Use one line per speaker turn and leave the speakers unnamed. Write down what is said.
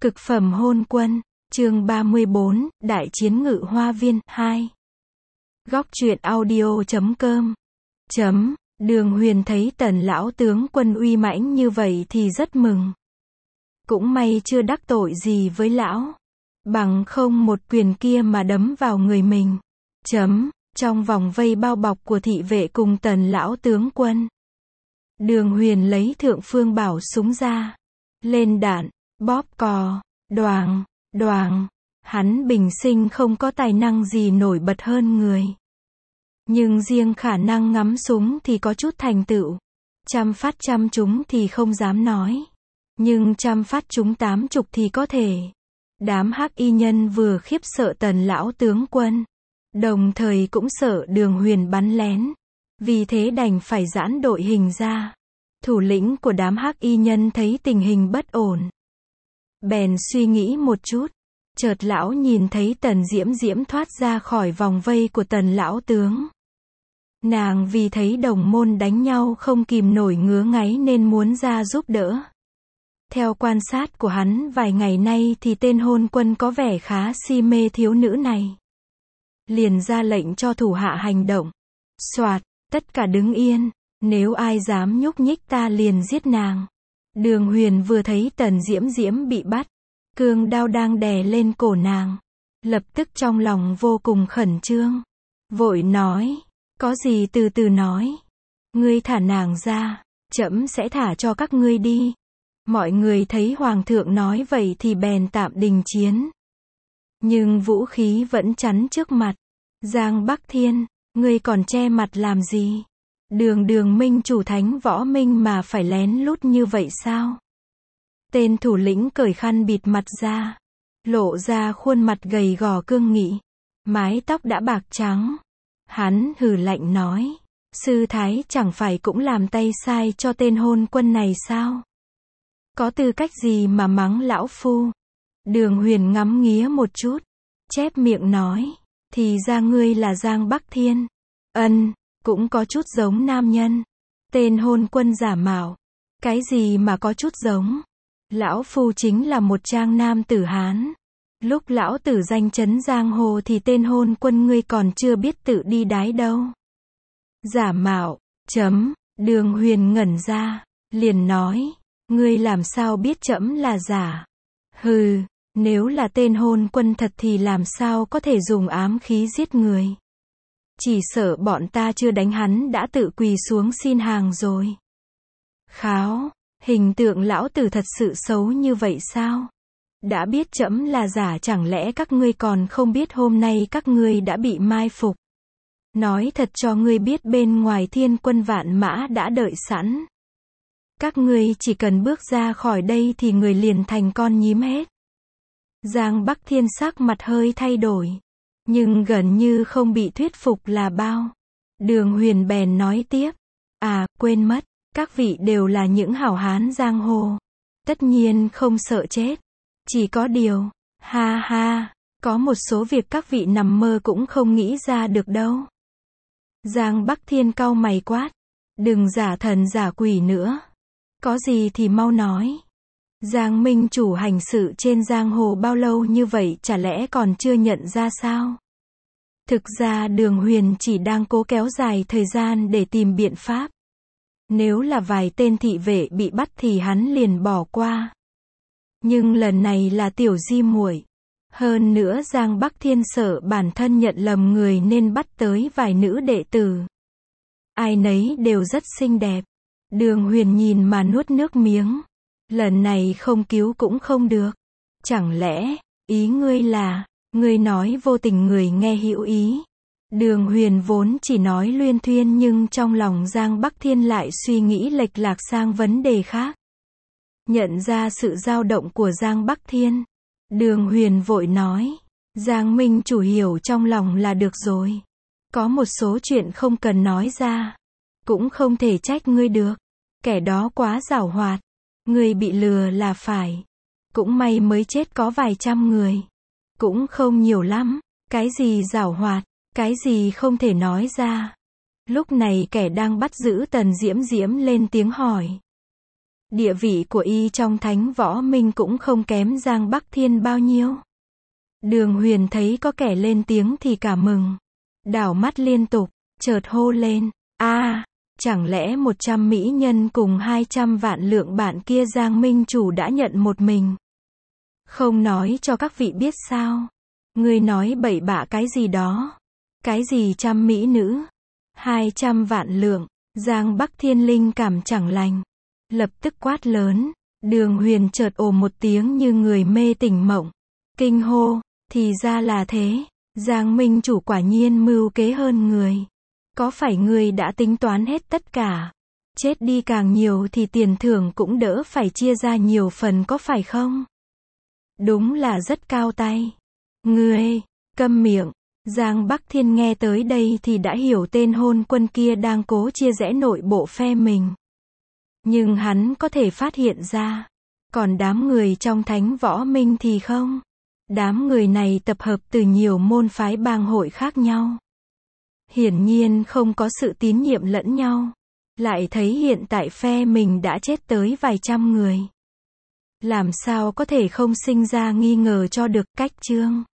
Cực phẩm hôn quân, chương 34, Đại chiến Ngự Hoa Viên, 2. Góc truyện audio.com. Đường Huyền thấy Tần lão tướng quân uy mãnh như vậy thì rất mừng. Cũng may chưa đắc tội gì với lão. Bằng không một quyền kia mà đấm vào người mình. Trong vòng vây bao bọc của thị vệ cùng Tần lão tướng quân. Đường Huyền lấy Thượng Phương Bảo súng ra. Lên đạn, bóp cò, đoàng. Hắn bình sinh không có tài năng gì nổi bật hơn người. Nhưng riêng khả năng ngắm súng thì có chút thành tựu. 100 phát trăm trúng thì không dám nói. Nhưng 100 phát trúng 80 thì có thể. Đám hắc y nhân vừa khiếp sợ Tần lão tướng quân. Đồng thời cũng sợ Đường Huyền bắn lén. Vì thế đành phải giãn đội hình ra. Thủ lĩnh của đám hắc y nhân thấy tình hình bất ổn. Bèn suy nghĩ một chút. Chợt lão nhìn thấy Tần Diễm Diễm thoát ra khỏi vòng vây của Tần lão tướng. Nàng vì thấy đồng môn đánh nhau không kìm nổi ngứa ngáy nên muốn ra giúp đỡ. Theo quan sát của hắn vài ngày nay thì tên hôn quân có vẻ khá si mê thiếu nữ này. Liền ra lệnh cho thủ hạ hành động. Soạt, tất cả đứng yên, nếu ai dám nhúc nhích ta liền giết nàng. Đường Huyền vừa thấy Tần Diễm Diễm bị bắt, cương đao đang đè lên cổ nàng. Lập tức trong lòng vô cùng khẩn trương. Vội nói, có gì từ từ nói. Ngươi thả nàng ra, trẫm sẽ thả cho các ngươi đi. Mọi người thấy Hoàng thượng nói vậy thì bèn tạm đình chiến. Nhưng vũ khí vẫn chắn trước mặt. Giang Bắc Thiên, ngươi còn che mặt làm gì? Đường minh chủ thánh võ minh mà phải lén lút như vậy sao? Tên thủ lĩnh cởi khăn bịt mặt ra. Lộ ra khuôn mặt gầy gò cương nghị. Mái tóc đã bạc trắng. Hắn hừ lạnh nói. Sư thái chẳng phải cũng làm tay sai cho tên hôn quân này sao? Có tư cách gì mà mắng lão phu? Đường Huyền ngắm nghía một chút. Chép miệng nói. Thì ra ngươi là Giang Bắc Thiên. Cũng có chút giống nam nhân. Tên hôn quân giả mạo. Cái gì mà có chút giống? Lão phu chính là một trang nam tử Hán. Lúc lão tử danh chấn giang hồ thì tên hôn quân ngươi còn chưa biết tự đi đái đâu. Giả mạo, Đường Huyền ngẩn ra, liền nói, ngươi làm sao biết trẫm là giả? Hừ, nếu là tên hôn quân thật thì làm sao có thể dùng ám khí giết người? Chỉ sợ bọn ta chưa đánh hắn đã tự quỳ xuống xin hàng rồi. Kháo, hình tượng lão tử thật sự xấu như vậy sao? Đã biết trẫm là giả chẳng lẽ các ngươi còn không biết hôm nay các ngươi đã bị mai phục? Nói thật cho ngươi biết bên ngoài thiên quân vạn mã đã đợi sẵn. Các ngươi chỉ cần bước ra khỏi đây thì người liền thành con nhím hết. Giang Bắc Thiên sắc mặt hơi thay đổi. Nhưng gần như không bị thuyết phục là bao. Đường Huyền bèn nói tiếp. À, quên mất, các vị đều là những hảo hán giang hồ. Tất nhiên không sợ chết. Chỉ có điều, có một số việc các vị nằm mơ cũng không nghĩ ra được đâu. Giang Bắc Thiên cau mày quát. Đừng giả thần giả quỷ nữa. Có gì thì mau nói. Giang minh chủ hành sự trên giang hồ bao lâu như vậy chả lẽ còn chưa nhận ra sao? Thực ra Đường Huyền chỉ đang cố kéo dài thời gian để tìm biện pháp. Nếu là vài tên thị vệ bị bắt thì hắn liền bỏ qua. Nhưng lần này là tiểu di muội. Hơn nữa Giang Bắc Thiên sợ bản thân nhận lầm người nên bắt tới vài nữ đệ tử. Ai nấy đều rất xinh đẹp. Đường Huyền nhìn mà nuốt nước miếng. Lần này không cứu cũng không được. Chẳng lẽ, ý ngươi là, ngươi nói vô tình người nghe hữu ý. Đường Huyền vốn chỉ nói luyên thuyên nhưng trong lòng Giang Bắc Thiên lại suy nghĩ lệch lạc sang vấn đề khác. Nhận ra sự dao động của Giang Bắc Thiên. Đường Huyền vội nói. Giang minh chủ hiểu trong lòng là được rồi. Có một số chuyện không cần nói ra. Cũng không thể trách ngươi được. Kẻ đó quá giảo hoạt. Ngươi bị lừa là phải. Cũng may mới chết có vài trăm người. Cũng không nhiều lắm. Cái gì giảo hoạt, cái gì không thể nói ra. Lúc này kẻ đang bắt giữ Tần Diễm Diễm lên tiếng hỏi. Địa vị của y trong Thánh Võ Minh cũng không kém Giang Bắc Thiên bao nhiêu. Đường Huyền thấy có kẻ lên tiếng thì cả mừng. Đảo mắt liên tục, chợt hô lên, chẳng lẽ 100 mỹ nhân cùng 200 vạn lượng bản kia Giang Minh chủ đã nhận một mình. Không nói cho các vị biết sao? Ngươi nói bậy bạ cái gì đó? Cái gì trăm mỹ nữ? 200 vạn lượng, Giang Bắc Thiên linh cảm chẳng lành. Lập tức quát lớn, Đường Huyền chợt ồ một tiếng như người mê tỉnh mộng. Kinh hô, thì ra là thế, Giang Minh chủ quả nhiên mưu kế hơn người. Có phải ngươi đã tính toán hết tất cả? Chết đi càng nhiều thì tiền thưởng cũng đỡ phải chia ra nhiều phần có phải không? Đúng là rất cao tay. Ngươi, câm miệng. Giang Bắc Thiên nghe tới đây thì đã hiểu tên hôn quân kia đang cố chia rẽ nội bộ phe mình. Nhưng hắn có thể phát hiện ra. Còn đám người trong Thánh Võ Minh thì không. Đám người này tập hợp từ nhiều môn phái bang hội khác nhau. Hiển nhiên không có sự tín nhiệm lẫn nhau. Lại thấy hiện tại phe mình đã chết tới vài trăm người. Làm sao có thể không sinh ra nghi ngờ cho được cách chương.